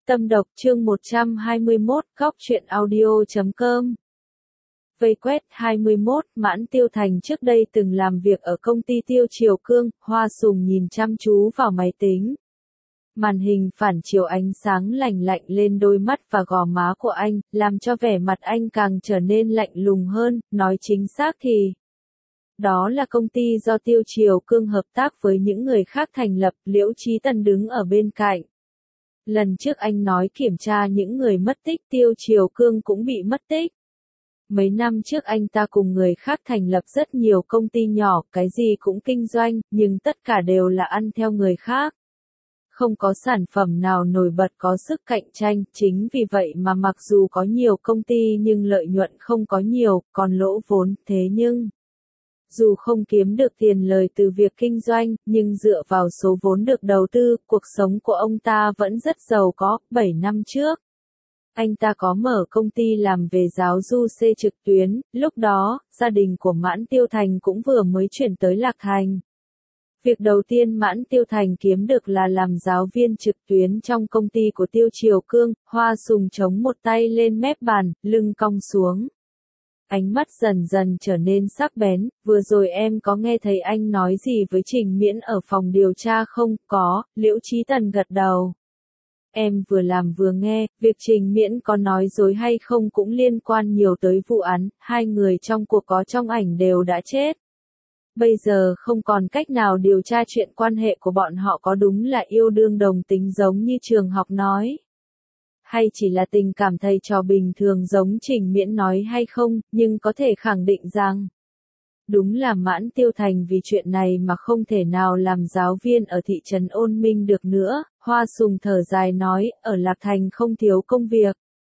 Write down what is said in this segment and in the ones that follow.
Tâm độc chương 121, góc truyện audio.com. Vây quét 21, Mãn Tiêu Thành trước đây từng làm việc ở công ty Tiêu Triều Cương, Hoa Sùng nhìn chăm chú vào máy tính. Màn hình phản chiếu ánh sáng lạnh lạnh lên đôi mắt và gò má của anh, làm cho vẻ mặt anh càng trở nên lạnh lùng hơn, nói chính xác thì đó là công ty do Tiêu Triều Cương hợp tác với những người khác thành lập. Liễu Chí Tần đứng ở bên cạnh. Lần trước anh nói kiểm tra những người mất tích, Tiêu Triều Cương cũng bị mất tích. Mấy năm trước anh ta cùng người khác thành lập rất nhiều công ty nhỏ, cái gì cũng kinh doanh, nhưng tất cả đều là ăn theo người khác. Không có sản phẩm nào nổi bật có sức cạnh tranh, chính vì vậy mà mặc dù có nhiều công ty nhưng lợi nhuận không có nhiều, còn lỗ vốn, thế nhưng dù không kiếm được tiền lời từ việc kinh doanh, nhưng dựa vào số vốn được đầu tư, cuộc sống của ông ta vẫn rất giàu có. 7 năm trước, anh ta có mở công ty làm về giáo du C trực tuyến, lúc đó, gia đình của Mãn Tiêu Thành cũng vừa mới chuyển tới Lạc Thành. Việc đầu tiên Mãn Tiêu Thành kiếm được là làm giáo viên trực tuyến trong công ty của Tiêu Triều Cương. Hoa Sùng chống một tay lên mép bàn, lưng cong xuống. Ánh mắt dần dần trở nên sắc bén. Vừa rồi em có nghe thấy anh nói gì với Trình Miễn ở phòng điều tra không? Có, Liễu Chí Tần gật đầu. Em vừa làm vừa nghe, việc Trình Miễn có nói dối hay không cũng liên quan nhiều tới vụ án, hai người trong cuộc có trong ảnh đều đã chết. Bây giờ không còn cách nào điều tra chuyện quan hệ của bọn họ có đúng là yêu đương đồng tính giống như trường học nói, hay chỉ là tình cảm thầy trò bình thường giống Trình Miễn nói hay không, nhưng có thể khẳng định rằng đúng là Mãn Tiêu Thành vì chuyện này mà không thể nào làm giáo viên ở thị trấn Ôn Minh được nữa. Hoa Sùng thở dài nói, ở Lạc Thành không thiếu công việc.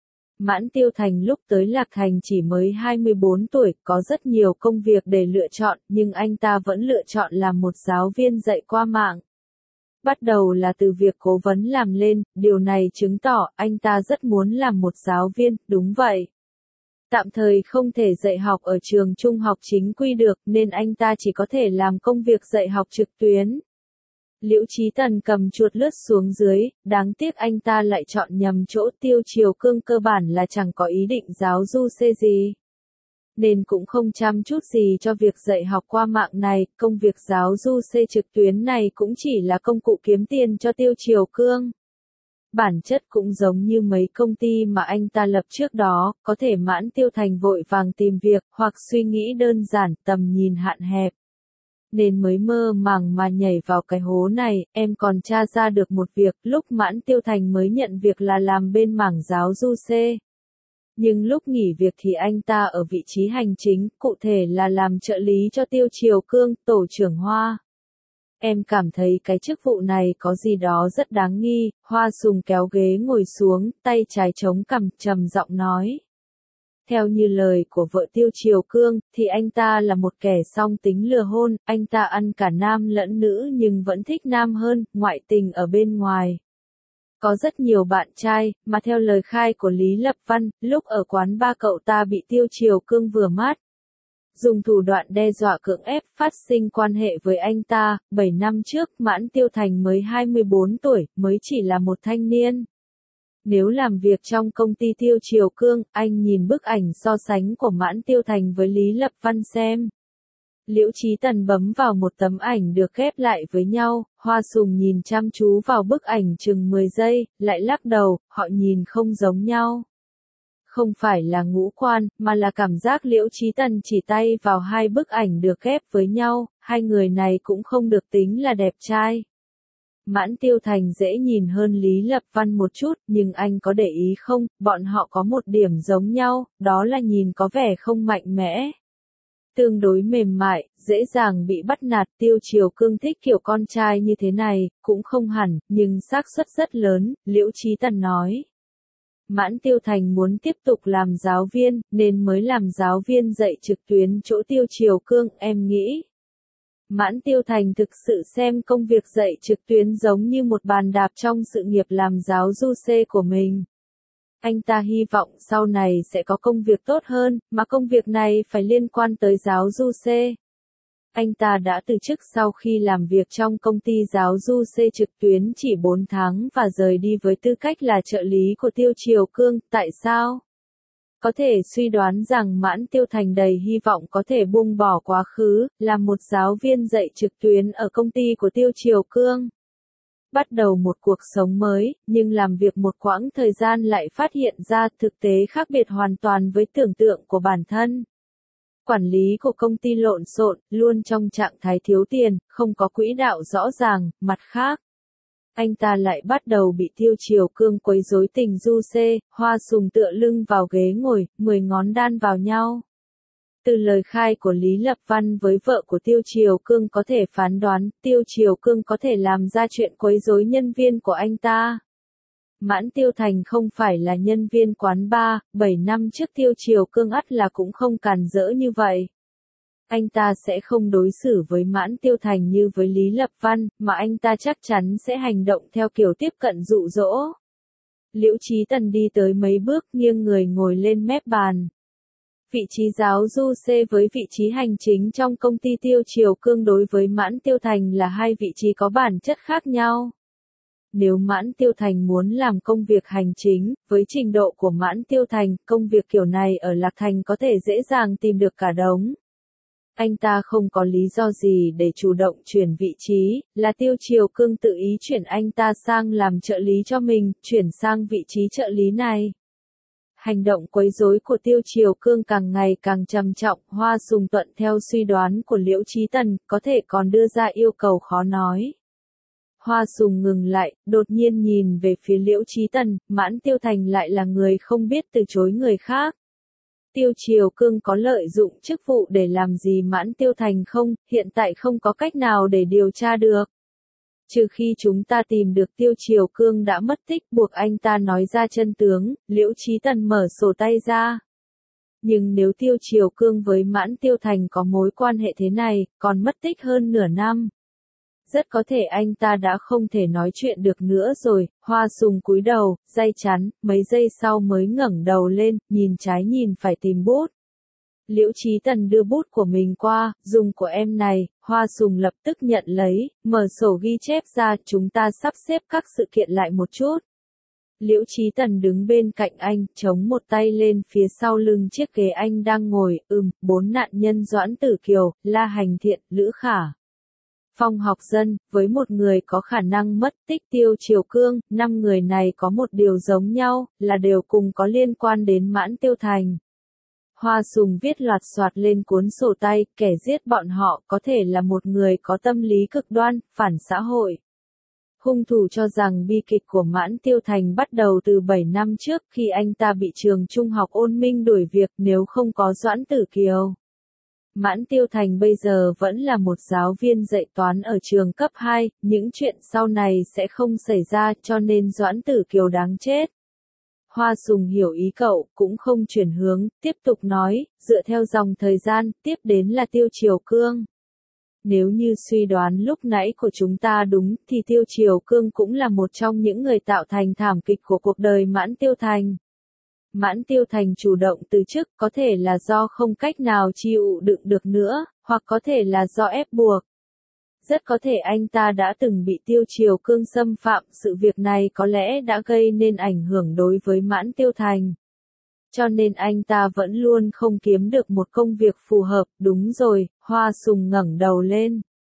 Mãn Tiêu Thành lúc tới Lạc Thành chỉ mới 24 tuổi, có rất nhiều công việc để lựa chọn, nhưng anh ta vẫn lựa chọn làm một giáo viên dạy qua mạng. Bắt đầu là từ việc cố vấn làm lên, điều này chứng tỏ anh ta rất muốn làm một giáo viên. Đúng vậy. Tạm thời không thể dạy học ở trường trung học chính quy được, nên anh ta chỉ có thể làm công việc dạy học trực tuyến. Liễu Chí Tần cầm chuột lướt xuống dưới, đáng tiếc anh ta lại chọn nhầm chỗ. Tiêu Triều Cương cơ bản là chẳng có ý định giáo du C gì, nên cũng không chăm chút gì cho việc dạy học qua mạng này. Công việc giáo du C trực tuyến này cũng chỉ là công cụ kiếm tiền cho Tiêu Triều Cương. Bản chất cũng giống như mấy công ty mà anh ta lập trước đó, có thể Mãn Tiêu Thành vội vàng tìm việc, hoặc suy nghĩ đơn giản, tầm nhìn hạn hẹp, nên mới mơ màng mà nhảy vào cái hố này. Em còn tra ra được một việc, lúc Mãn Tiêu Thành mới nhận việc là làm bên mảng giáo du C. Nhưng lúc nghỉ việc thì anh ta ở vị trí hành chính, cụ thể là làm trợ lý cho Tiêu Triều Cương, tổ trưởng Hoa. Em cảm thấy cái chức vụ này có gì đó rất đáng nghi. Hoa Sùng kéo ghế ngồi xuống, tay trái chống cằm, trầm giọng nói. Theo như lời của vợ Tiêu Triều Cương, thì anh ta là một kẻ song tính lừa hôn, anh ta ăn cả nam lẫn nữ nhưng vẫn thích nam hơn, ngoại tình ở bên ngoài. Có rất nhiều bạn trai, mà theo lời khai của Lý Lập Văn, lúc ở quán ba cậu ta bị Tiêu Triều Cương vừa mắt, dùng thủ đoạn đe dọa cưỡng ép phát sinh quan hệ với anh ta. 7 năm trước Mãn Tiêu Thành mới 24 tuổi, mới chỉ là một thanh niên. Nếu làm việc trong công ty Tiêu Triều Cương, anh nhìn bức ảnh so sánh của Mãn Tiêu Thành với Lý Lập Văn xem. Liễu Chí Tần bấm vào một tấm ảnh được ghép lại với nhau. Hoa Sùng nhìn chăm chú vào bức ảnh chừng 10 giây, lại lắc đầu, họ nhìn không giống nhau. Không phải là ngũ quan, mà là cảm giác. Liễu Chí Tần chỉ tay vào hai bức ảnh được ghép với nhau, hai người này cũng không được tính là đẹp trai. Mãn Tiêu Thành dễ nhìn hơn Lý Lập Văn một chút, nhưng anh có để ý không, bọn họ có một điểm giống nhau, đó là nhìn có vẻ không mạnh mẽ, tương đối mềm mại, dễ dàng bị bắt nạt. Tiêu Triều Cương thích kiểu con trai như thế này, cũng không hẳn, nhưng xác suất rất lớn. Liễu Chí Tần nói. Mãn Tiêu Thành muốn tiếp tục làm giáo viên, nên mới làm giáo viên dạy trực tuyến chỗ Tiêu Triều Cương. Em nghĩ Mãn Tiêu Thành thực sự xem công việc dạy trực tuyến giống như một bàn đạp trong sự nghiệp làm giáo du C của mình. Anh ta hy vọng sau này sẽ có công việc tốt hơn, mà công việc này phải liên quan tới giáo du C. Anh ta đã từ chức sau khi làm việc trong công ty giáo du C trực tuyến chỉ 4 tháng và rời đi với tư cách là trợ lý của Tiêu Triều Cương. Tại sao? Có thể suy đoán rằng Mãn Tiêu Thành đầy hy vọng có thể buông bỏ quá khứ, làm một giáo viên dạy trực tuyến ở công ty của Tiêu Triều Cương. Bắt đầu một cuộc sống mới, nhưng làm việc một quãng thời gian lại phát hiện ra thực tế khác biệt hoàn toàn với tưởng tượng của bản thân. Quản lý của công ty lộn xộn, luôn trong trạng thái thiếu tiền, không có quỹ đạo rõ ràng. Mặt khác, anh ta lại bắt đầu bị Tiêu Triều Cương quấy rối tình du C. Hoa Sùng tựa lưng vào ghế ngồi, 10 ngón đan vào nhau. Từ lời khai của Lý Lập Văn với vợ của Tiêu Triều Cương có thể phán đoán, Tiêu Triều Cương có thể làm ra chuyện quấy rối nhân viên của anh ta. Mãn Tiêu Thành không phải là nhân viên quán bar, 7 năm trước Tiêu Triều Cương ắt là cũng không càn rỡ như vậy. Anh ta sẽ không đối xử với Mãn Tiêu Thành như với Lý Lập Văn, mà anh ta chắc chắn sẽ hành động theo kiểu tiếp cận dụ dỗ. Liễu Chí Tần đi tới mấy bước nghiêng người ngồi lên mép bàn. Vị trí giáo du C với vị trí hành chính trong công ty Tiêu Triều Cương đối với Mãn Tiêu Thành là hai vị trí có bản chất khác nhau. Nếu Mãn Tiêu Thành muốn làm công việc hành chính, với trình độ của Mãn Tiêu Thành, công việc kiểu này ở Lạc Thành có thể dễ dàng tìm được cả đống. Anh ta không có lý do gì để chủ động chuyển vị trí, là Tiêu Triều Cương tự ý chuyển anh ta sang làm trợ lý cho mình, chuyển sang vị trí trợ lý này. Hành động quấy rối của Tiêu Triều Cương càng ngày càng trầm trọng, Hoa Sùng thuận theo suy đoán của Liễu Chí Tần, có thể còn đưa ra yêu cầu khó nói. Hoa Sùng ngừng lại, đột nhiên nhìn về phía Liễu Chí Tần, Mãn Tiêu Thành lại là người không biết từ chối người khác. Tiêu Triều Cương có lợi dụng chức vụ để làm gì Mãn Tiêu Thành không, hiện tại không có cách nào để điều tra được. Trừ khi chúng ta tìm được Tiêu Triều Cương đã mất tích buộc anh ta nói ra chân tướng, Liễu Chí Tần mở sổ tay ra. Nhưng nếu Tiêu Triều Cương với Mãn Tiêu Thành có mối quan hệ thế này, còn mất tích hơn nửa năm. Rất có thể anh ta đã không thể nói chuyện được nữa rồi. Hoa Sùng cúi đầu, day chắn, mấy giây sau mới ngẩng đầu lên, nhìn trái nhìn phải tìm bút. Liễu Chí Tần đưa bút của mình qua, dùng của em này. Hoa Sùng lập tức nhận lấy, mở sổ ghi chép ra, chúng ta sắp xếp các sự kiện lại một chút. Liễu Chí Tần đứng bên cạnh anh, chống một tay lên phía sau lưng chiếc ghế anh đang ngồi. 4 nạn nhân Doãn Tử Kiều, La Hành Thiện, Lữ Khả, Phong Học Dân, với một người có khả năng mất tích Tiêu Triều Cương, 5 người này có một điều giống nhau, là đều cùng có liên quan đến Mãn Tiêu Thành. Hoa Sùng viết loạt soạt lên cuốn sổ tay, kẻ giết bọn họ có thể là một người có tâm lý cực đoan, phản xã hội. Hung thủ cho rằng bi kịch của Mãn Tiêu Thành bắt đầu từ 7 năm trước khi anh ta bị trường trung học Ôn Minh đuổi việc nếu không có Doãn Tử Kiều. Mãn Tiêu Thành bây giờ vẫn là một giáo viên dạy toán ở trường cấp 2, những chuyện sau này sẽ không xảy ra cho nên Doãn Tử Kiều đáng chết. Hoa Sùng hiểu ý cậu, cũng không chuyển hướng, tiếp tục nói, dựa theo dòng thời gian, tiếp đến là Tiêu Triều Cương. Nếu như suy đoán lúc nãy của chúng ta đúng, thì Tiêu Triều Cương cũng là một trong những người tạo thành thảm kịch của cuộc đời Mãn Tiêu Thành. Mãn Tiêu Thành chủ động từ chức, có thể là do không cách nào chịu đựng được nữa, hoặc có thể là do ép buộc. Rất có thể anh ta đã từng bị Tiêu Triều Cương xâm phạm, sự việc này có lẽ đã gây nên ảnh hưởng đối với Mãn Tiêu Thành. Cho nên anh ta vẫn luôn không kiếm được một công việc phù hợp. Đúng rồi, Hoa Sùng ngẩng đầu lên.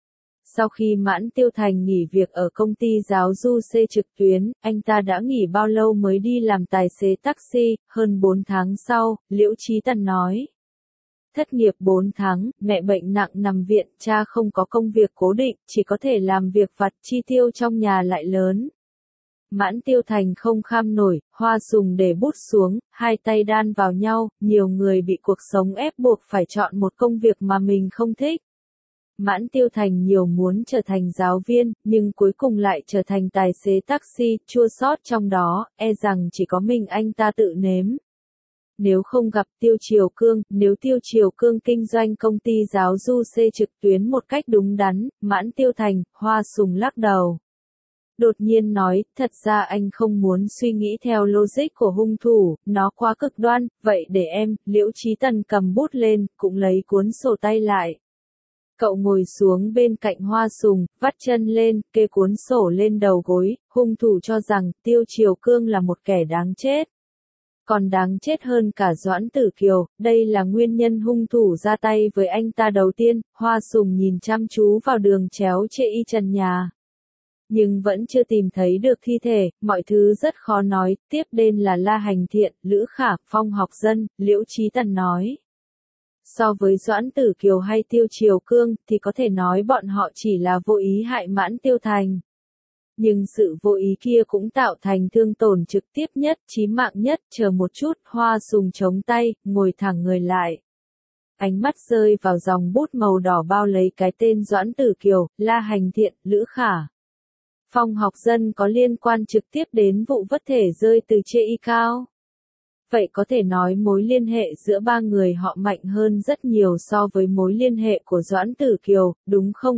Sau khi Mãn Tiêu Thành nghỉ việc ở công ty giáo du C trực tuyến, anh ta đã nghỉ bao lâu mới đi làm tài xế taxi? Hơn 4 tháng sau, Liễu Chí Tần nói. Thất nghiệp 4 tháng, mẹ bệnh nặng nằm viện, cha không có công việc cố định, chỉ có thể làm việc vặt, chi tiêu trong nhà lại lớn. Mãn Tiêu Thành không kham nổi, Hoa Sùng để bút xuống, hai tay đan vào nhau, nhiều người bị cuộc sống ép buộc phải chọn một công việc mà mình không thích. Mãn Tiêu Thành nhiều muốn trở thành giáo viên, nhưng cuối cùng lại trở thành tài xế taxi, chua xót trong đó, e rằng chỉ có mình anh ta tự nếm. Nếu không gặp Tiêu Triều Cương, nếu Tiêu Triều Cương kinh doanh công ty giáo du C trực tuyến một cách đúng đắn, Mãn Tiêu Thành, Hoa Sùng lắc đầu. Đột nhiên nói, thật ra anh không muốn suy nghĩ theo logic của hung thủ, nó quá cực đoan, vậy để em. Liễu Chí Tần cầm bút lên, cũng lấy cuốn sổ tay lại. Cậu ngồi xuống bên cạnh Hoa Sùng, vắt chân lên, kê cuốn sổ lên đầu gối, hung thủ cho rằng Tiêu Triều Cương là một kẻ đáng chết. Còn đáng chết hơn cả Doãn Tử Kiều, đây là nguyên nhân hung thủ ra tay với anh ta đầu tiên. Hoa Sùng nhìn chăm chú vào đường chéo chệ y trần nhà. Nhưng vẫn chưa tìm thấy được thi thể, mọi thứ rất khó nói. Tiếp đến là La Hành Thiện, Lữ Khả, Phong Học Dân, Liễu Chí Tần nói. So với Doãn Tử Kiều hay Tiêu Triều Cương, thì có thể nói bọn họ chỉ là vô ý hại Mãn Tiêu Thành. Nhưng sự vô ý kia cũng tạo thành thương tổn trực tiếp nhất, chí mạng nhất. Chờ một chút, Hoa Sùng chống tay, ngồi thẳng người lại. Ánh mắt rơi vào dòng bút màu đỏ bao lấy cái tên Doãn Tử Kiều, La Hành Thiện, Lữ Khả. Phong Học Dân có liên quan trực tiếp đến vụ vất thể rơi từ chê y cao. Vậy có thể nói mối liên hệ giữa ba người họ mạnh hơn rất nhiều so với mối liên hệ của Doãn Tử Kiều, đúng không?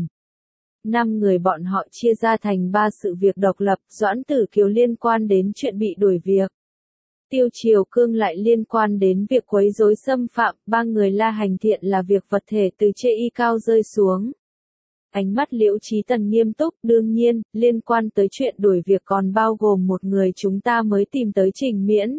5 người bọn họ chia ra thành 3 sự việc độc lập. Doãn Tử Kiều liên quan đến chuyện bị đuổi việc. Tiêu Triều Cương lại liên quan đến việc quấy rối xâm phạm. 3 người La Hành Thiện là việc vật thể từ chê y cao rơi xuống. Ánh mắt Liễu Chí Tần nghiêm túc, đương nhiên, liên quan tới chuyện đuổi việc còn bao gồm một người chúng ta mới tìm tới Trình Miễn.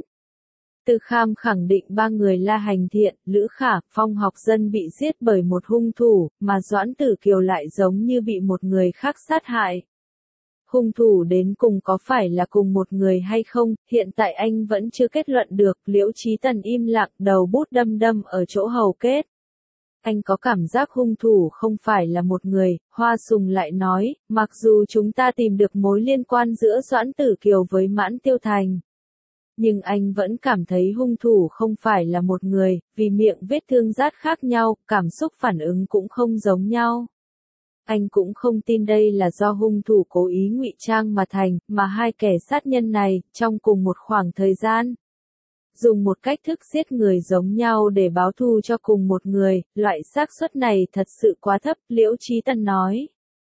Từ Kham khẳng định 3 người La Hành Thiện, Lữ Khả, Phong Học Dân bị giết bởi một hung thủ, mà Doãn Tử Kiều lại giống như bị một người khác sát hại. Hung thủ đến cùng có phải là cùng một người hay không, hiện tại anh vẫn chưa kết luận được. Liễu Chí Tần im lặng, đầu bút đâm đâm ở chỗ hầu kết. Anh có cảm giác hung thủ không phải là một người. Hoa Sùng lại nói, mặc dù chúng ta tìm được mối liên quan giữa Doãn Tử Kiều với Mãn Tiêu Thành. Nhưng anh vẫn cảm thấy hung thủ không phải là một người, vì miệng vết thương rát khác nhau, cảm xúc phản ứng cũng không giống nhau. Anh cũng không tin đây là do hung thủ cố ý ngụy trang mà thành, mà hai kẻ sát nhân này, trong cùng một khoảng thời gian, dùng một cách thức giết người giống nhau để báo thù cho cùng một người. Loại xác suất này thật sự quá thấp, Liễu Chí Tần nói.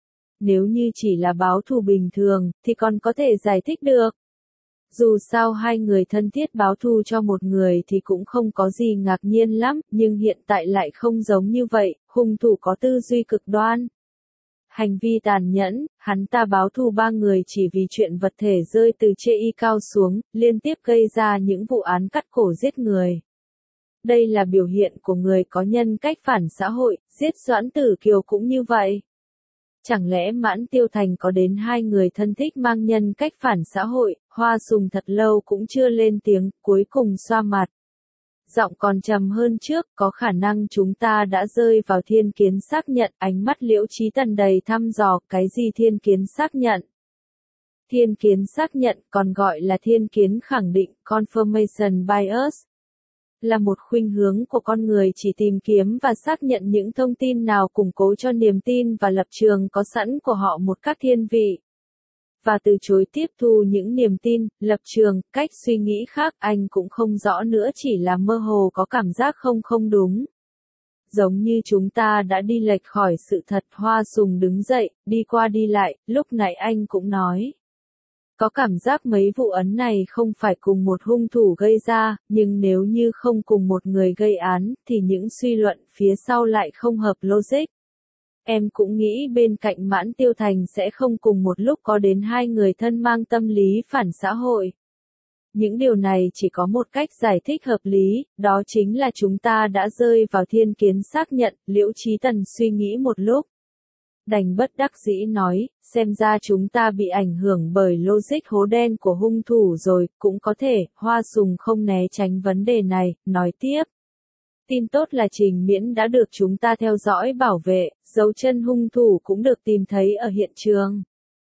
Nếu như chỉ là báo thù bình thường, thì còn có thể giải thích được. Dù sao hai người thân thiết báo thù cho một người thì cũng không có gì ngạc nhiên lắm, nhưng hiện tại lại không giống như vậy, hung thủ có tư duy cực đoan. Hành vi tàn nhẫn, hắn ta báo thù 3 người chỉ vì chuyện vật thể rơi từ chê y cao xuống, liên tiếp gây ra những vụ án cắt cổ giết người. Đây là biểu hiện của người có nhân cách phản xã hội, giết Doãn Tử Kiều cũng như vậy. Chẳng lẽ Mãn Tiêu Thành có đến 2 người thân thích mang nhân cách phản xã hội? Hoa Sùng thật lâu cũng chưa lên tiếng, cuối cùng xoa mặt. Giọng còn trầm hơn trước, có khả năng chúng ta đã rơi vào thiên kiến xác nhận. Ánh mắt Liễu Chí Tần đầy thăm dò, cái gì thiên kiến xác nhận? Thiên kiến xác nhận, còn gọi là thiên kiến khẳng định, confirmation bias. Là một khuynh hướng của con người chỉ tìm kiếm và xác nhận những thông tin nào củng cố cho niềm tin và lập trường có sẵn của họ một cách thiên vị. Và từ chối tiếp thu những niềm tin, lập trường, cách suy nghĩ khác. Anh cũng không rõ nữa, chỉ là mơ hồ có cảm giác không đúng. Giống như chúng ta đã đi lệch khỏi sự thật. Hoa Sùng đứng dậy, đi qua đi lại, lúc nãy anh cũng nói. Có cảm giác mấy vụ án này không phải cùng một hung thủ gây ra, nhưng nếu như không cùng một người gây án, thì những suy luận phía sau lại không hợp logic. Em cũng nghĩ bên cạnh Mãn Tiêu Thành sẽ không cùng một lúc có đến 2 người thân mang tâm lý phản xã hội. Những điều này chỉ có một cách giải thích hợp lý, đó chính là chúng ta đã rơi vào thiên kiến xác nhận. Liễu Chí Tần suy nghĩ một lúc. Đành bất đắc dĩ nói, xem ra chúng ta bị ảnh hưởng bởi logic hố đen của hung thủ rồi, cũng có thể. Hoa Sùng không né tránh vấn đề này, nói tiếp. Tin tốt là Trình Miễn đã được chúng ta theo dõi bảo vệ, dấu chân hung thủ cũng được tìm thấy ở hiện trường.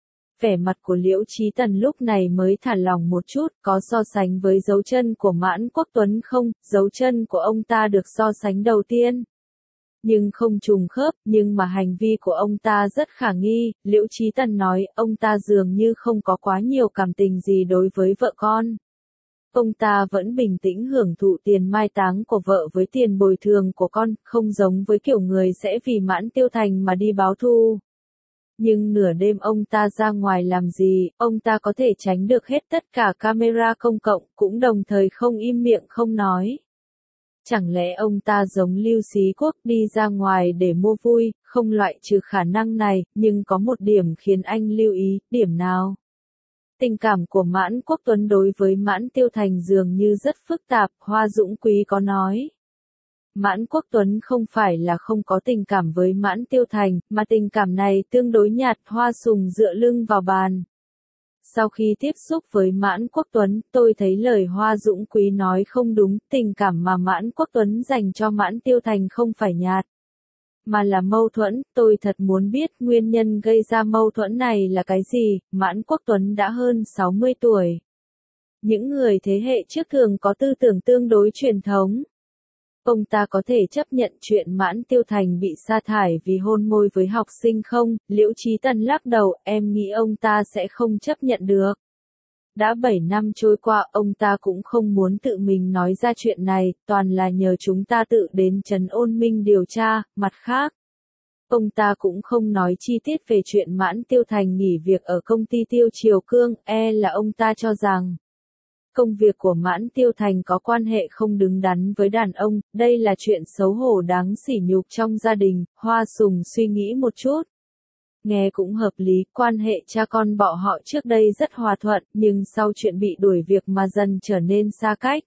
Vẻ mặt của Liễu Chí Tần lúc này mới thả lỏng một chút, có so sánh với dấu chân của Mãn Quốc Tuấn không? Dấu chân của ông ta được so sánh đầu tiên. Nhưng không trùng khớp, nhưng mà hành vi của ông ta rất khả nghi. Liễu Chí Tần nói, ông ta dường như không có quá nhiều cảm tình gì đối với vợ con. Ông ta vẫn bình tĩnh hưởng thụ tiền mai táng của vợ với tiền bồi thường của con, không giống với kiểu người sẽ vì Mãn Tiêu Thành mà đi báo thù. Nhưng nửa đêm ông ta ra ngoài làm gì, ông ta có thể tránh được hết tất cả camera công cộng, cũng đồng thời không im miệng không nói. Chẳng lẽ ông ta giống Lưu Xí Quốc đi ra ngoài để mua vui, không loại trừ khả năng này, nhưng có một điểm khiến anh lưu ý, điểm nào? Tình cảm của Mãn Quốc Tuấn đối với Mãn Tiêu Thành dường như rất phức tạp, Hoa Dũng Quý có nói. Mãn Quốc Tuấn không phải là không có tình cảm với Mãn Tiêu Thành, mà tình cảm này tương đối nhạt. Hoa Sùng dựa lưng vào bàn. Sau khi tiếp xúc với Mãn Quốc Tuấn, tôi thấy lời Hoa Dũng Quý nói không đúng, tình cảm mà Mãn Quốc Tuấn dành cho Mãn Tiêu Thành không phải nhạt, mà là mâu thuẫn. Tôi thật muốn biết nguyên nhân gây ra mâu thuẫn này là cái gì. Mãn Quốc Tuấn đã hơn 60 tuổi. Những người thế hệ trước thường có tư tưởng tương đối truyền thống. Ông ta có thể chấp nhận chuyện Mãn Tiêu Thành bị sa thải vì hôn môi với học sinh không? Liễu Chí Tần lắc đầu, em nghĩ ông ta sẽ không chấp nhận được. Đã 7 năm trôi qua, ông ta cũng không muốn tự mình nói ra chuyện này, toàn là nhờ chúng ta tự đến Trấn Ôn Minh điều tra. Mặt khác, ông ta cũng không nói chi tiết về chuyện Mãn Tiêu Thành nghỉ việc ở công ty Tiêu Triều Cương, là ông ta cho rằng công việc của Mãn Tiêu Thành có quan hệ không đứng đắn với đàn ông, đây là chuyện xấu hổ đáng sỉ nhục trong gia đình. Hoa Sùng suy nghĩ một chút. Nghe cũng hợp lý, quan hệ cha con bọn họ trước đây rất hòa thuận, nhưng sau chuyện bị đuổi việc mà dần trở nên xa cách.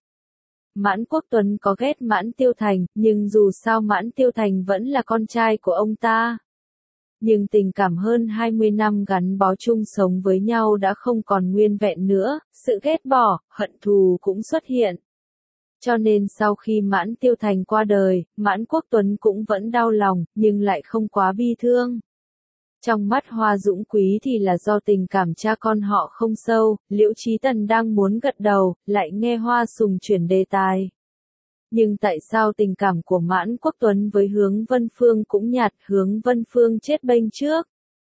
Mãn Quốc Tuấn có ghét Mãn Tiêu Thành, nhưng dù sao Mãn Tiêu Thành vẫn là con trai của ông ta. Nhưng tình cảm hơn 20 năm gắn bó chung sống với nhau đã không còn nguyên vẹn nữa, sự ghét bỏ, hận thù cũng xuất hiện. Cho nên sau khi Mãn Tiêu Thành qua đời, Mãn Quốc Tuấn cũng vẫn đau lòng, nhưng lại không quá bi thương. Trong mắt Hoa Dũng Quý thì là do tình cảm cha con họ không sâu. Liễu Chí Tần đang muốn gật đầu, lại nghe Hoa Sùng chuyển đề tài. Nhưng tại sao tình cảm của Mãn Quốc Tuấn với Hướng Vân Phương cũng nhạt? Hướng Vân Phương chết bênh trước,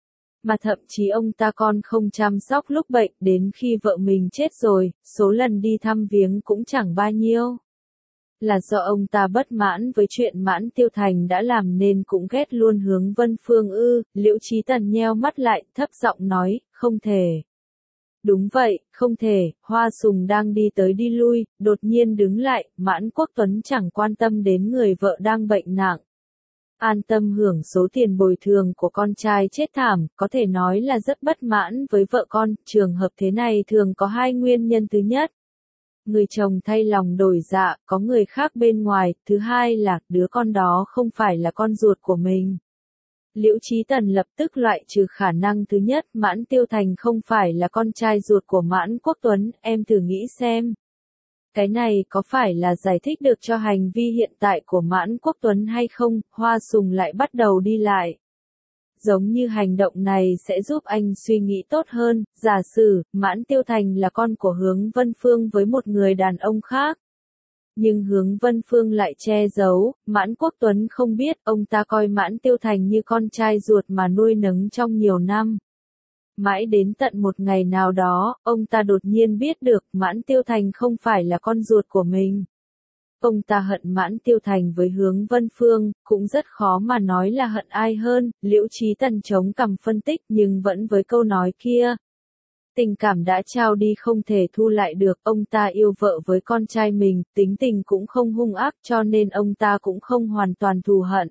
mà thậm chí ông ta còn không chăm sóc lúc bệnh, đến khi vợ mình chết rồi, số lần đi thăm viếng cũng chẳng bao nhiêu. Là do ông ta bất mãn với chuyện Mãn Tiêu Thành đã làm nên cũng ghét luôn Hướng Vân Phương ư? Liễu Chí Tần nheo mắt lại, thấp giọng nói, không thể. Đúng vậy, không thể. Hoa Sùng đang đi tới đi lui, đột nhiên đứng lại. Mãn Quốc Tuấn chẳng quan tâm đến người vợ đang bệnh nặng, an tâm hưởng số tiền bồi thường của con trai chết thảm, có thể nói là rất bất mãn với vợ con. Trường hợp thế này thường có hai nguyên nhân. Thứ nhất, người chồng thay lòng đổi dạ, có người khác bên ngoài. Thứ hai là, đứa con đó không phải là con ruột của mình. Liễu Chí Tần lập tức loại trừ khả năng thứ nhất, Mãn Tiêu Thành không phải là con trai ruột của Mãn Quốc Tuấn. Em thử nghĩ xem, cái này có phải là giải thích được cho hành vi hiện tại của Mãn Quốc Tuấn hay không? Hoa Sùng lại bắt đầu đi lại. Giống như hành động này sẽ giúp anh suy nghĩ tốt hơn. Giả sử, Mãn Tiêu Thành là con của Hướng Vân Phương với một người đàn ông khác. Nhưng Hướng Vân Phương lại che giấu, Mãn Quốc Tuấn không biết, ông ta coi Mãn Tiêu Thành như con trai ruột mà nuôi nấng trong nhiều năm. Mãi đến tận một ngày nào đó, ông ta đột nhiên biết được Mãn Tiêu Thành không phải là con ruột của mình. Ông ta hận Mãn Tiêu Thành với Hướng Vân Phương, cũng rất khó mà nói là hận ai hơn. Liễu Chí Tần chống cằm phân tích, nhưng vẫn với câu nói kia. Tình cảm đã trao đi không thể thu lại được. Ông ta yêu vợ với con trai mình, tính tình cũng không hung ác, cho nên ông ta cũng không hoàn toàn thù hận,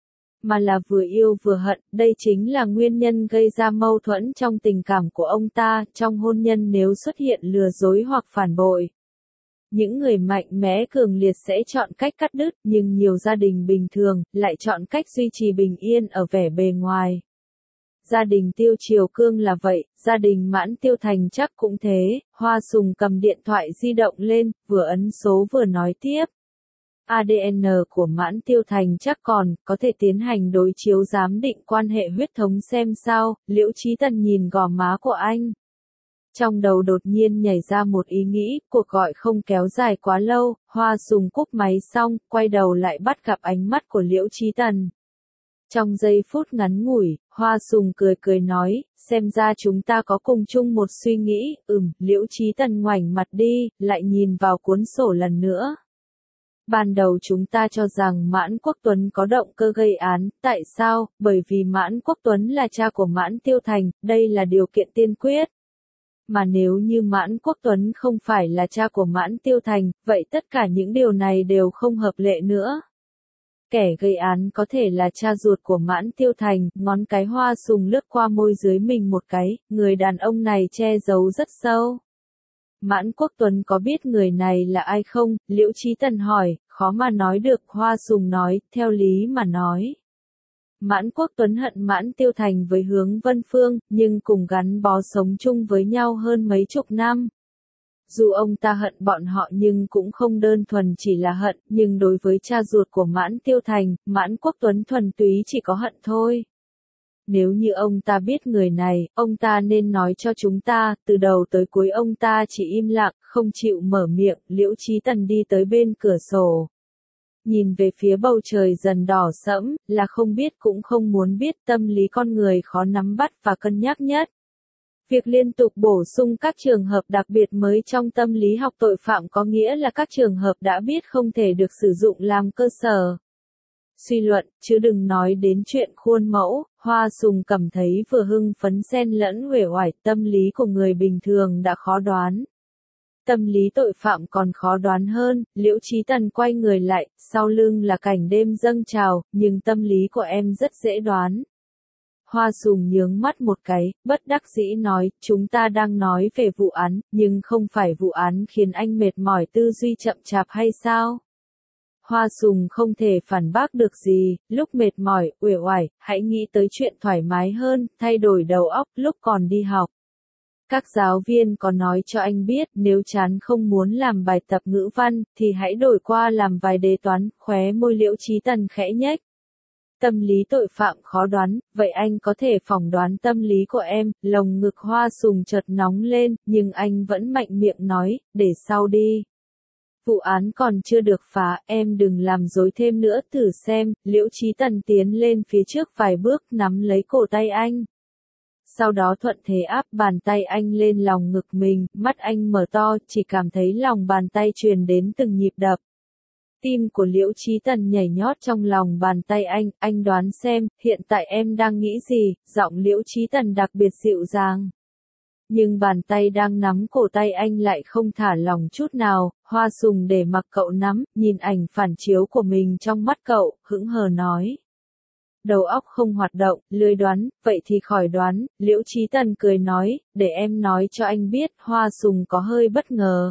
mà là vừa yêu vừa hận. Đây chính là nguyên nhân gây ra mâu thuẫn trong tình cảm của ông ta. Trong hôn nhân nếu xuất hiện lừa dối hoặc phản bội, những người mạnh mẽ cường liệt sẽ chọn cách cắt đứt, nhưng nhiều gia đình bình thường lại chọn cách duy trì bình yên ở vẻ bề ngoài. Gia đình Tiêu Triều Cương là vậy, gia đình Mãn Tiêu Thành chắc cũng thế. Hoa Sùng cầm điện thoại di động lên, vừa ấn số vừa nói tiếp. ADN của Mãn Tiêu Thành chắc còn, có thể tiến hành đối chiếu giám định quan hệ huyết thống xem sao. Liễu Chí Tần nhìn gò má của anh. Trong đầu đột nhiên nhảy ra một ý nghĩ, cuộc gọi không kéo dài quá lâu. Hoa Sùng cúp máy xong, quay đầu lại bắt gặp ánh mắt của Liễu Chí Tần. Trong giây phút ngắn ngủi, Hoa Sùng cười cười nói, xem ra chúng ta có cùng chung một suy nghĩ. Liễu Chí Tần ngoảnh mặt đi, lại nhìn vào cuốn sổ lần nữa. Ban đầu chúng ta cho rằng Mãn Quốc Tuấn có động cơ gây án, tại sao? Bởi vì Mãn Quốc Tuấn là cha của Mãn Tiêu Thành, đây là điều kiện tiên quyết. Mà nếu như Mãn Quốc Tuấn không phải là cha của Mãn Tiêu Thành, vậy tất cả những điều này đều không hợp lệ nữa. Kẻ gây án có thể là cha ruột của Mãn Tiêu Thành, ngón cái Hoa Sùng lướt qua môi dưới mình một cái, người đàn ông này che giấu rất sâu. Mãn Quốc Tuấn có biết người này là ai không? Liễu Chí Tần hỏi, khó mà nói được, Hoa Sùng nói, theo lý mà nói. Mãn Quốc Tuấn hận Mãn Tiêu Thành với Hướng Vân Phương, nhưng cùng gắn bó sống chung với nhau hơn mấy chục năm. Dù ông ta hận bọn họ nhưng cũng không đơn thuần chỉ là hận, nhưng đối với cha ruột của Mãn Tiêu Thành, Mãn Quốc Tuấn thuần túy chỉ có hận thôi. Nếu như ông ta biết người này, ông ta nên nói cho chúng ta, từ đầu tới cuối ông ta chỉ im lặng, không chịu mở miệng. Liễu Chí Tần đi tới bên cửa sổ. Nhìn về phía bầu trời dần đỏ sẫm, là không biết cũng không muốn biết, tâm lý con người khó nắm bắt và cân nhắc nhất. Việc liên tục bổ sung các trường hợp đặc biệt mới trong tâm lý học tội phạm có nghĩa là các trường hợp đã biết không thể được sử dụng làm cơ sở suy luận, chứ đừng nói đến chuyện khuôn mẫu. Hoa Sùng cảm thấy vừa hưng phấn xen lẫn uể oải, tâm lý của người bình thường đã khó đoán. Tâm lý tội phạm còn khó đoán hơn. Liễu Chí Tần quay người lại, sau lưng là cảnh đêm dâng trào, nhưng tâm lý của em rất dễ đoán. Hoa Sùng nhướng mắt một cái, bất đắc dĩ nói, chúng ta đang nói về vụ án, nhưng không phải vụ án khiến anh mệt mỏi tư duy chậm chạp hay sao? Hoa Sùng không thể phản bác được gì, lúc mệt mỏi, uể oải, hãy nghĩ tới chuyện thoải mái hơn, thay đổi đầu óc lúc còn đi học. Các giáo viên có nói cho anh biết, nếu chán không muốn làm bài tập ngữ văn, thì hãy đổi qua làm vài đề toán. Khóe môi Liễu Chí Tần khẽ nhếch. Tâm lý tội phạm khó đoán, vậy anh có thể phỏng đoán tâm lý của em. Lồng ngực Hoa Sùng chợt nóng lên, nhưng anh vẫn mạnh miệng nói, để sau đi. Vụ án còn chưa được phá, em đừng làm rối thêm nữa, thử xem. Liễu Chí Tần tiến lên phía trước vài bước, nắm lấy cổ tay anh. Sau đó thuận thế áp bàn tay anh lên lòng ngực mình, mắt anh mở to, chỉ cảm thấy lòng bàn tay truyền đến từng nhịp đập. Tim của Liễu Chí Tần nhảy nhót trong lòng bàn tay anh đoán xem, hiện tại em đang nghĩ gì? Giọng Liễu Chí Tần đặc biệt dịu dàng. Nhưng bàn tay đang nắm cổ tay anh lại không thả lỏng chút nào. Hoa Sùng để mặc cậu nắm, nhìn ảnh phản chiếu của mình trong mắt cậu, hững hờ nói. Đầu óc không hoạt động, lười đoán, vậy thì khỏi đoán. Liễu Chí Tần cười nói, để em nói cho anh biết. Hoa Sùng có hơi bất ngờ.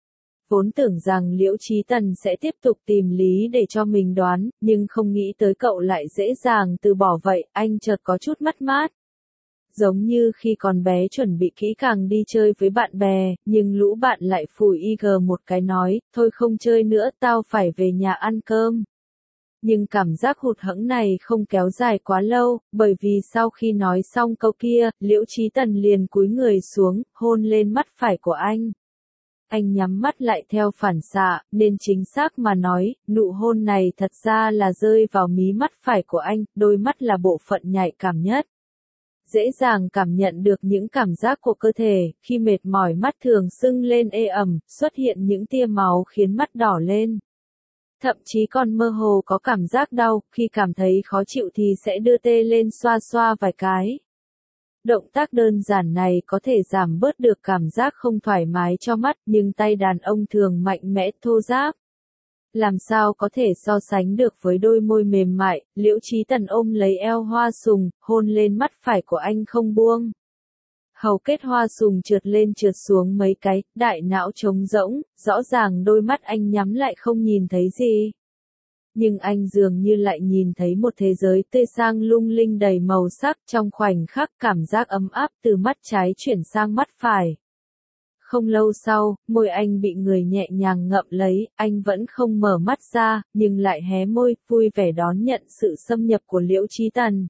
Vốn tưởng rằng Liễu Chí Tần sẽ tiếp tục tìm lý để cho mình đoán, nhưng không nghĩ tới cậu lại dễ dàng từ bỏ vậy, anh chợt có chút mất mát. Giống như khi còn bé chuẩn bị kỹ càng đi chơi với bạn bè, nhưng lũ bạn lại phủi một cái nói, thôi không chơi nữa, tao phải về nhà ăn cơm. Nhưng cảm giác hụt hẫng này không kéo dài quá lâu, bởi vì sau khi nói xong câu kia, Liễu Chí Tần liền cúi người xuống, hôn lên mắt phải của anh. Anh nhắm mắt lại theo phản xạ, nên chính xác mà nói, nụ hôn này thật ra là rơi vào mí mắt phải của anh, đôi mắt là bộ phận nhạy cảm nhất. Dễ dàng cảm nhận được những cảm giác của cơ thể, khi mệt mỏi mắt thường sưng lên ê ẩm, xuất hiện những tia máu khiến mắt đỏ lên. Thậm chí còn mơ hồ có cảm giác đau, khi cảm thấy khó chịu thì sẽ đưa tê lên xoa xoa vài cái. Động tác đơn giản này có thể giảm bớt được cảm giác không thoải mái cho mắt, nhưng tay đàn ông thường mạnh mẽ thô ráp. Làm sao có thể so sánh được với đôi môi mềm mại. Liễu Chí Tần ôm lấy eo Hoa Sùng, hôn lên mắt phải của anh không buông. Hầu kết Hoa Sùng trượt lên trượt xuống mấy cái, đại não trống rỗng, rõ ràng đôi mắt anh nhắm lại không nhìn thấy gì. Nhưng anh dường như lại nhìn thấy một thế giới tươi sang lung linh đầy màu sắc. Trong khoảnh khắc cảm giác ấm áp từ mắt trái chuyển sang mắt phải. Không lâu sau, môi anh bị người nhẹ nhàng ngậm lấy, anh vẫn không mở mắt ra, nhưng lại hé môi, vui vẻ đón nhận sự xâm nhập của Liễu Chí Tần.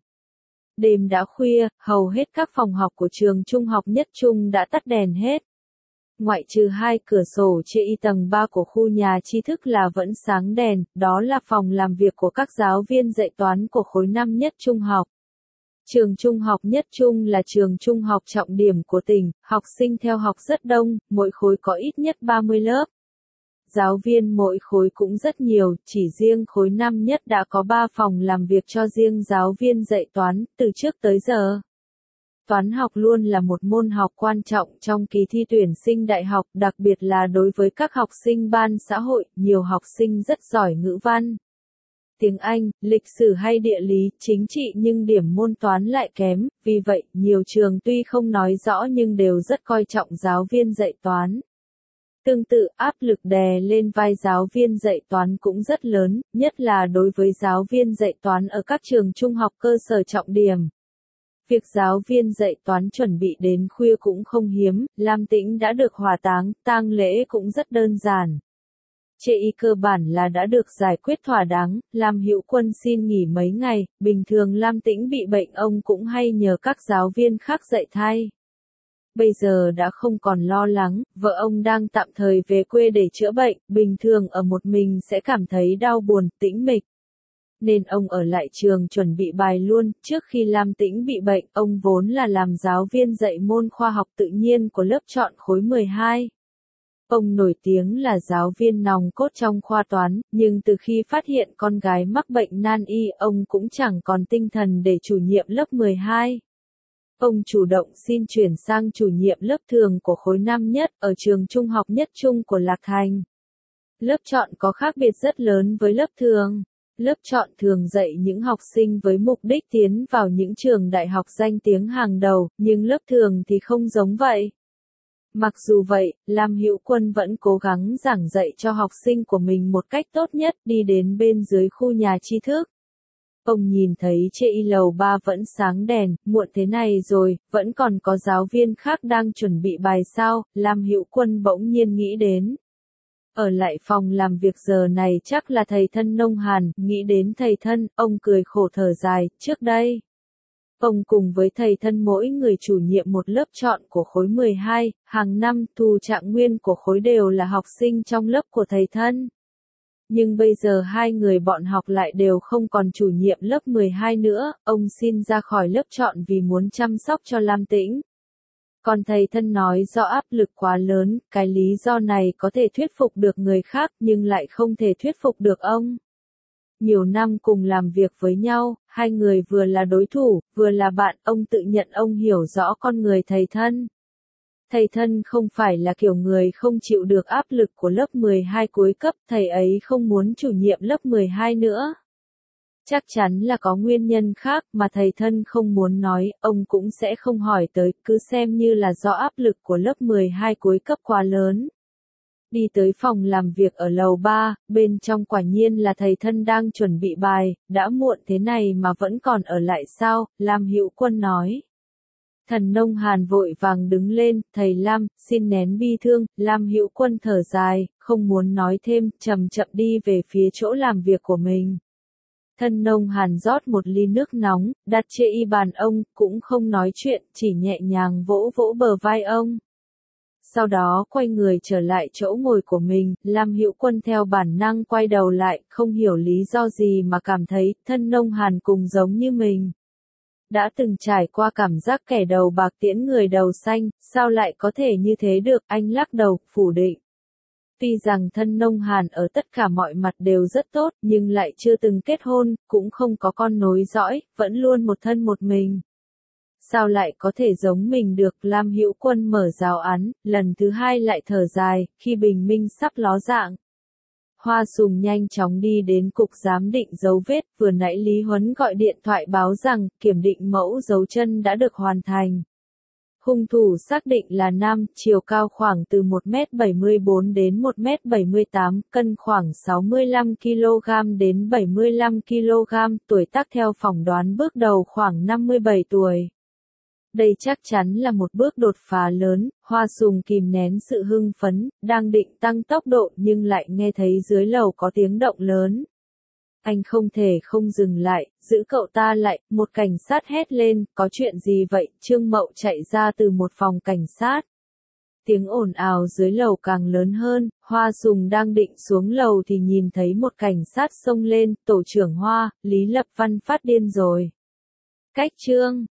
Đêm đã khuya, hầu hết các phòng học của trường trung học Nhất Trung đã tắt đèn hết. Ngoại trừ 2 cửa sổ trên tầng 3 của khu nhà tri thức là vẫn sáng đèn, đó là phòng làm việc của các giáo viên dạy toán của khối 5 Nhất Trung học. Trường Trung học Nhất Trung là trường trung học trọng điểm của tỉnh, học sinh theo học rất đông, mỗi khối có ít nhất 30 lớp. Giáo viên mỗi khối cũng rất nhiều, chỉ riêng khối 5 Nhất đã có 3 phòng làm việc cho riêng giáo viên dạy toán, từ trước tới giờ. Toán học luôn là một môn học quan trọng trong kỳ thi tuyển sinh đại học, đặc biệt là đối với các học sinh ban xã hội, nhiều học sinh rất giỏi ngữ văn, tiếng Anh, lịch sử hay địa lý, chính trị nhưng điểm môn toán lại kém, vì vậy, nhiều trường tuy không nói rõ nhưng đều rất coi trọng giáo viên dạy toán. Tương tự, áp lực đè lên vai giáo viên dạy toán cũng rất lớn, nhất là đối với giáo viên dạy toán ở các trường trung học cơ sở trọng điểm. Việc giáo viên dạy toán chuẩn bị đến khuya cũng không hiếm, Lam Tĩnh đã được hỏa tang lễ cũng rất đơn giản. Chê y cơ bản là đã được giải quyết thỏa đáng, Lam Hữu Quân xin nghỉ mấy ngày, bình thường Lam Tĩnh bị bệnh ông cũng hay nhờ các giáo viên khác dạy thay. Bây giờ đã không còn lo lắng, vợ ông đang tạm thời về quê để chữa bệnh, bình thường ở một mình sẽ cảm thấy đau buồn, tĩnh mịch. Nên ông ở lại trường chuẩn bị bài luôn, trước khi Lam Tĩnh bị bệnh, ông vốn là làm giáo viên dạy môn khoa học tự nhiên của lớp chọn khối 12. Ông nổi tiếng là giáo viên nòng cốt trong khoa toán, nhưng từ khi phát hiện con gái mắc bệnh nan y, ông cũng chẳng còn tinh thần để chủ nhiệm lớp 12. Ông chủ động xin chuyển sang chủ nhiệm lớp thường của khối năm nhất ở trường trung học nhất trung của Lạc Thành. Lớp chọn có khác biệt rất lớn với lớp thường. Lớp chọn thường dạy những học sinh với mục đích tiến vào những trường đại học danh tiếng hàng đầu, nhưng lớp thường thì không giống vậy. Mặc dù vậy, Lam Hữu Quân vẫn cố gắng giảng dạy cho học sinh của mình một cách tốt nhất, đi đến bên dưới khu nhà tri thức. Ông nhìn thấy chê y lầu 3 vẫn sáng đèn, muộn thế này rồi, vẫn còn có giáo viên khác đang chuẩn bị bài sao, Lam Hữu Quân bỗng nhiên nghĩ đến. Ở lại phòng làm việc giờ này chắc là thầy Thân Nông Hàn, nghĩ đến thầy Thân, ông cười khổ thở dài, trước đây. Ông cùng với thầy Thân mỗi người chủ nhiệm một lớp chọn của khối 12, hàng năm thu trạng nguyên của khối đều là học sinh trong lớp của thầy Thân. Nhưng bây giờ hai người bọn học lại đều không còn chủ nhiệm lớp 12 nữa, ông xin ra khỏi lớp chọn vì muốn chăm sóc cho Lam Tĩnh. Còn thầy Thân nói do áp lực quá lớn, cái lý do này có thể thuyết phục được người khác nhưng lại không thể thuyết phục được ông. Nhiều năm cùng làm việc với nhau, hai người vừa là đối thủ, vừa là bạn, ông tự nhận ông hiểu rõ con người thầy Thân. Thầy Thân không phải là kiểu người không chịu được áp lực của lớp 12 cuối cấp, thầy ấy không muốn chủ nhiệm lớp 12 nữa. Chắc chắn là có nguyên nhân khác mà thầy Thân không muốn nói, ông cũng sẽ không hỏi tới, cứ xem như là do áp lực của lớp 12 cuối cấp quá lớn. Đi tới phòng làm việc ở lầu 3, bên trong quả nhiên là thầy Thân đang chuẩn bị bài, đã muộn thế này mà vẫn còn ở lại sao, Lam Hữu Quân nói. Thần Nông Hàn vội vàng đứng lên, thầy Lam, xin nén bi thương, Lam Hữu Quân thở dài, không muốn nói thêm, chậm chậm đi về phía chỗ làm việc của mình. Thần Nông Hàn rót một ly nước nóng, đặt trên y bàn ông, cũng không nói chuyện, chỉ nhẹ nhàng vỗ vỗ bờ vai ông. Sau đó quay người trở lại chỗ ngồi của mình, Lam Hữu Quân theo bản năng quay đầu lại, không hiểu lý do gì mà cảm thấy, Thân Nông Hàn cùng giống như mình. Đã từng trải qua cảm giác kẻ đầu bạc tiễn người đầu xanh, sao lại có thể như thế được, anh lắc đầu, phủ định. Tuy rằng Thân Nông Hàn ở tất cả mọi mặt đều rất tốt, nhưng lại chưa từng kết hôn, cũng không có con nối dõi, vẫn luôn một thân một mình. Sao lại có thể giống mình được, Lam Hữu Quân mở giáo án, lần thứ hai lại thở dài, khi bình minh sắp ló dạng. Hoa Sùng nhanh chóng đi đến cục giám định dấu vết, vừa nãy Lý Huấn gọi điện thoại báo rằng, kiểm định mẫu dấu chân đã được hoàn thành. Hung thủ xác định là nam, chiều cao khoảng từ 1m74 đến 1m78, cân khoảng 65kg đến 75kg, tuổi tác theo phỏng đoán bước đầu khoảng 57 tuổi. Đây chắc chắn là một bước đột phá lớn, Hoa Sùng kìm nén sự hưng phấn, đang định tăng tốc độ nhưng lại nghe thấy dưới lầu có tiếng động lớn. Anh không thể không dừng lại, giữ cậu ta lại, một cảnh sát hét lên, có chuyện gì vậy, Trương Mậu chạy ra từ một phòng cảnh sát. Tiếng ồn ào dưới lầu càng lớn hơn, Hoa Sùng đang định xuống lầu thì nhìn thấy một cảnh sát xông lên, tổ trưởng Hoa, Lý Lập Văn phát điên rồi. Cách Trương